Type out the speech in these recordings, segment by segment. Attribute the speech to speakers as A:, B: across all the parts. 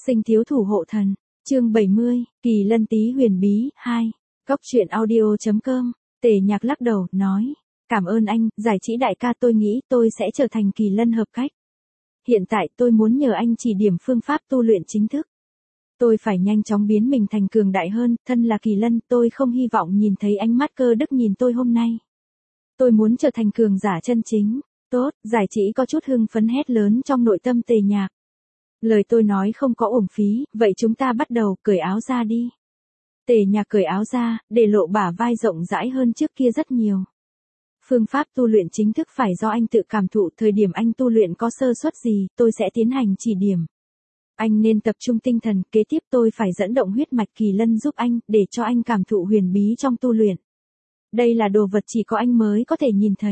A: Sinh thiếu thủ hộ thần, chương 70, Kỳ Lân Tý huyền bí, 2. Cốc truyện audio.com, Tề Nhạc lắc đầu, nói, cảm ơn anh, giải trí đại ca, tôi nghĩ tôi sẽ trở thành Kỳ Lân hợp cách. Hiện tại tôi muốn nhờ anh chỉ điểm phương pháp tu luyện chính thức. Tôi phải nhanh chóng biến mình thành cường đại hơn, thân là Kỳ Lân, tôi không hy vọng nhìn thấy ánh mắt cơ đức nhìn tôi hôm nay. Tôi muốn trở thành cường giả chân chính. Tốt, giải trí có chút hưng phấn hét lớn trong nội tâm Tề Nhạc. Lời tôi nói không có uổng phí, vậy chúng ta bắt đầu, cởi áo ra đi. Tề Nhạc cởi áo ra, để lộ bả vai rộng rãi hơn trước kia rất nhiều. Phương pháp tu luyện chính thức phải do anh tự cảm thụ, thời điểm anh tu luyện có sơ suất gì, tôi sẽ tiến hành chỉ điểm. Anh nên tập trung tinh thần, kế tiếp tôi phải dẫn động huyết mạch Kỳ Lân giúp anh, để cho anh cảm thụ huyền bí trong tu luyện. Đây là đồ vật chỉ có anh mới có thể nhìn thấy.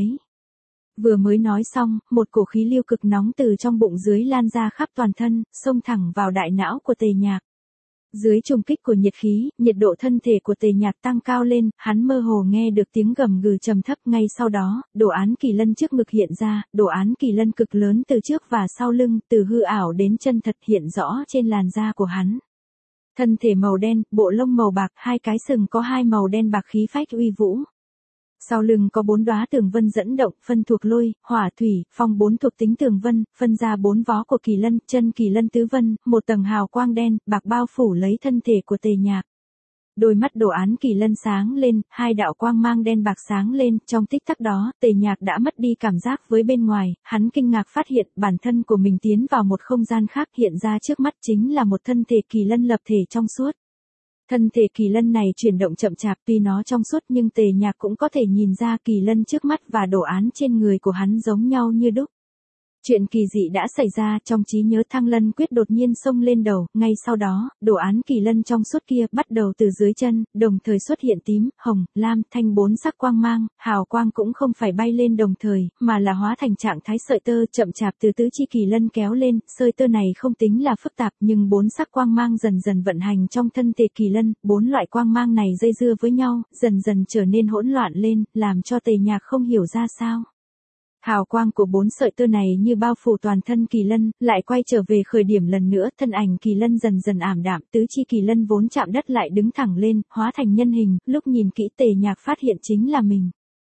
A: Vừa mới nói xong, một cổ khí lưu cực nóng từ trong bụng dưới lan ra khắp toàn thân, xông thẳng vào đại não của Tề Nhạc. Dưới trùng kích của nhiệt khí, nhiệt độ thân thể của Tề Nhạc tăng cao lên, hắn mơ hồ nghe được tiếng gầm gừ trầm thấp. Ngay sau đó, đồ án Kỳ Lân trước ngực hiện ra, đồ án Kỳ Lân cực lớn từ trước và sau lưng, từ hư ảo đến chân thật hiện rõ trên làn da của hắn. Thân thể màu đen, bộ lông màu bạc, hai cái sừng có hai màu đen bạc khí phách uy vũ. Sau lưng có 4 đóa tường vân dẫn động, phân thuộc lôi, hỏa thủy, phong 4 thuộc tính tường vân, phân ra 4 vó của Kỳ Lân, chân Kỳ Lân tứ vân, một tầng hào quang đen, bạc bao phủ lấy thân thể của Tề Nhạc. Đôi mắt đồ án Kỳ Lân sáng lên, hai đạo quang mang đen bạc sáng lên, trong tích tắc đó, Tề Nhạc đã mất đi cảm giác với bên ngoài, hắn kinh ngạc phát hiện bản thân của mình tiến vào một không gian khác, hiện ra trước mắt chính là một thân thể Kỳ Lân lập thể trong suốt. Thân thể Kỳ Lân này chuyển động chậm chạp, tuy nó trong suốt nhưng Tề Nhạc cũng có thể nhìn ra Kỳ Lân trước mắt và đồ án trên người của hắn giống nhau như đúc. Chuyện kỳ dị đã xảy ra, trong trí nhớ Thăng Lân Quyết đột nhiên xông lên đầu, ngay sau đó, đồ án Kỳ Lân trong suốt kia bắt đầu từ dưới chân, đồng thời xuất hiện tím, hồng, lam, thanh 4 sắc quang mang, hào quang cũng không phải bay lên đồng thời, mà là hóa thành trạng thái sợi tơ chậm chạp từ tứ chi Kỳ Lân kéo lên, sợi tơ này không tính là phức tạp nhưng 4 sắc quang mang dần dần vận hành trong thân thể Kỳ Lân, 4 loại quang mang này dây dưa với nhau, dần dần trở nên hỗn loạn lên, làm cho Tề Nhạc không hiểu ra sao. Hào quang của 4 sợi tơ này như bao phủ toàn thân Kỳ Lân, lại quay trở về khởi điểm lần nữa, thân ảnh Kỳ Lân dần dần ảm đạm, tứ chi Kỳ Lân vốn chạm đất lại đứng thẳng lên, hóa thành nhân hình, lúc nhìn kỹ Tề Nhạc phát hiện chính là mình.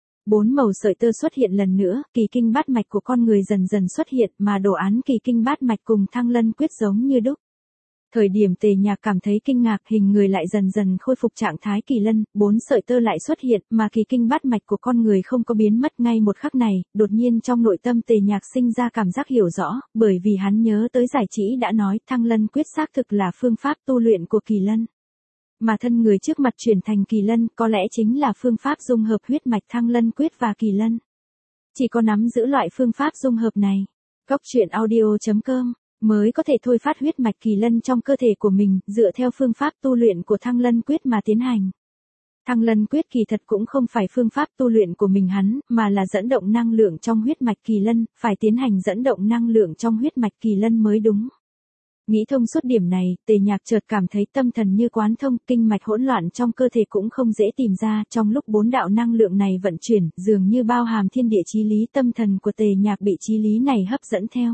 A: 4 màu sợi tơ xuất hiện lần nữa, kỳ kinh bát mạch của con người dần dần xuất hiện, mà đồ án kỳ kinh bát mạch cùng Thăng Lân Quyết giống như đúc. Thời điểm Tề Nhạc cảm thấy kinh ngạc, hình người lại dần dần khôi phục trạng thái Kỳ Lân, 4 sợi tơ lại xuất hiện, mà kỳ kinh bát mạch của con người không có biến mất. Ngay một khắc này, đột nhiên trong nội tâm Tề Nhạc sinh ra cảm giác hiểu rõ, bởi vì hắn nhớ tới giải trí đã nói, Thăng Lân Quyết xác thực là phương pháp tu luyện của Kỳ Lân. Mà thân người trước mặt chuyển thành Kỳ Lân, có lẽ chính là phương pháp dung hợp huyết mạch Thăng Lân Quyết và Kỳ Lân. Chỉ có nắm giữ loại phương pháp dung hợp này, Cốc truyện audio.com mới có thể thôi phát huyết mạch Kỳ Lân trong cơ thể của mình, dựa theo phương pháp tu luyện của Thăng Lân Quyết mà tiến hành. Thăng Lân Quyết kỳ thật cũng không phải phương pháp tu luyện của mình hắn, mà là dẫn động năng lượng trong huyết mạch Kỳ Lân, phải tiến hành dẫn động năng lượng trong huyết mạch Kỳ Lân mới đúng. Nghĩ thông suốt điểm này, Tề Nhạc chợt cảm thấy tâm thần như quán thông, kinh mạch hỗn loạn trong cơ thể cũng không dễ tìm ra, trong lúc 4 đạo năng lượng này vận chuyển, dường như bao hàm thiên địa chí lý, tâm thần của Tề Nhạc bị chí lý này hấp dẫn theo.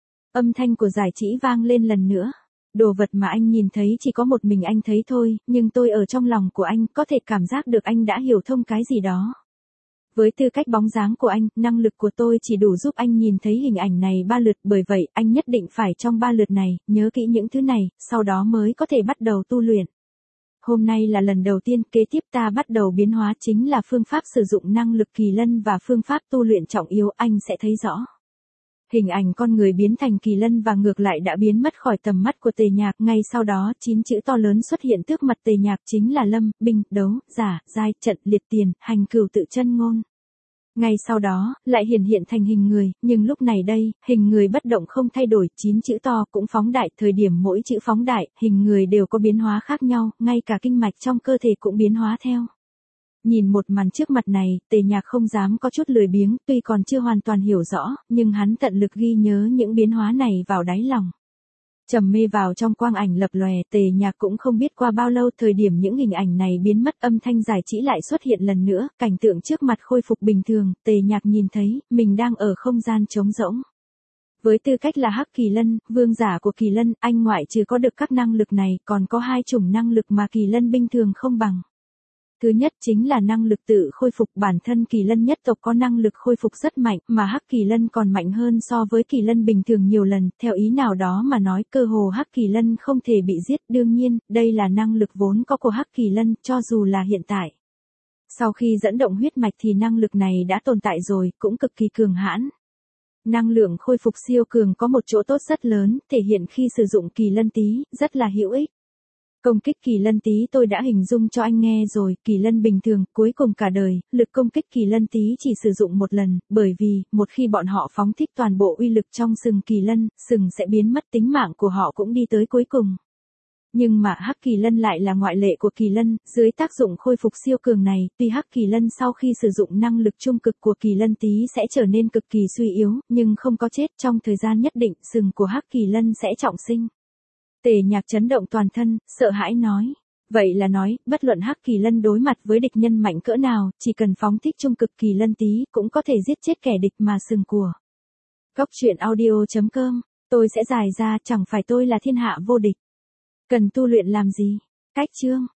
A: Âm thanh của giải trí vang lên lần nữa. Đồ vật mà anh nhìn thấy chỉ có một mình anh thấy thôi, nhưng tôi ở trong lòng của anh, có thể cảm giác được anh đã hiểu thông cái gì đó. Với tư cách bóng dáng của anh, năng lực của tôi chỉ đủ giúp anh nhìn thấy hình ảnh này 3 lượt, bởi vậy, anh nhất định phải trong 3 lượt này, nhớ kỹ những thứ này, sau đó mới có thể bắt đầu tu luyện. Hôm nay là lần đầu tiên, kế tiếp ta bắt đầu biến hóa chính là phương pháp sử dụng năng lực Kỳ Lân và phương pháp tu luyện trọng yếu, anh sẽ thấy rõ. Hình ảnh con người biến thành Kỳ Lân và ngược lại đã biến mất khỏi tầm mắt của Tề Nhạc, ngay sau đó 9 chữ to lớn xuất hiện trước mặt Tề Nhạc chính là lâm, binh, đấu, giả, giai, trận, liệt tiền, hành cửu tự chân ngôn. Ngay sau đó, lại hiện thành hình người, nhưng lúc này đây, hình người bất động không thay đổi, 9 chữ to cũng phóng đại, thời điểm mỗi chữ phóng đại, hình người đều có biến hóa khác nhau, ngay cả kinh mạch trong cơ thể cũng biến hóa theo. Nhìn một màn trước mặt này, Tề Nhạc không dám có chút lười biếng, tuy còn chưa hoàn toàn hiểu rõ, nhưng hắn tận lực ghi nhớ những biến hóa này vào đáy lòng. Trầm mê vào trong quang ảnh lập lòe, Tề Nhạc cũng không biết qua bao lâu, thời điểm những hình ảnh này biến mất, âm thanh giải trí lại xuất hiện lần nữa, cảnh tượng trước mặt khôi phục bình thường, Tề Nhạc nhìn thấy, mình đang ở không gian trống rỗng. Với tư cách là Hắc Kỳ Lân, vương giả của Kỳ Lân, anh ngoại trừ có được các năng lực này, còn có hai chủng năng lực mà Kỳ Lân bình thường không bằng. Thứ nhất chính là năng lực tự khôi phục, bản thân Kỳ Lân nhất tộc có năng lực khôi phục rất mạnh, mà Hắc Kỳ Lân còn mạnh hơn so với Kỳ Lân bình thường nhiều lần, theo ý nào đó mà nói cơ hồ Hắc Kỳ Lân không thể bị giết, đương nhiên, đây là năng lực vốn có của Hắc Kỳ Lân, cho dù là hiện tại. Sau khi dẫn động huyết mạch thì năng lực này đã tồn tại rồi, cũng cực kỳ cường hãn. Năng lượng khôi phục siêu cường có một chỗ tốt rất lớn, thể hiện khi sử dụng Kỳ Lân Tý, rất là hữu ích. Công kích Kỳ Lân Tý tôi đã hình dung cho anh nghe rồi, Kỳ Lân bình thường, cuối cùng cả đời, lực công kích Kỳ Lân Tý chỉ sử dụng một lần, bởi vì, một khi bọn họ phóng thích toàn bộ uy lực trong sừng Kỳ Lân, sừng sẽ biến mất, tính mạng của họ cũng đi tới cuối cùng. Nhưng mà Hắc Kỳ Lân lại là ngoại lệ của Kỳ Lân, dưới tác dụng khôi phục siêu cường này, tuy Hắc Kỳ Lân sau khi sử dụng năng lực trung cực của Kỳ Lân Tý sẽ trở nên cực kỳ suy yếu, nhưng không có chết, trong thời gian nhất định, sừng của Hắc Kỳ Lân sẽ trọng sinh. Tề Nhạc chấn động toàn thân, sợ hãi nói. Vậy là nói, bất luận Hắc Kỳ Lân đối mặt với địch nhân mạnh cỡ nào, chỉ cần phóng thích trung cực Kỳ Lân Tý, cũng có thể giết chết kẻ địch mà sừng của. Cốc truyện audio.com, tôi sẽ giải ra, chẳng phải tôi là thiên hạ vô địch. Cần tu luyện làm gì? Cách chương.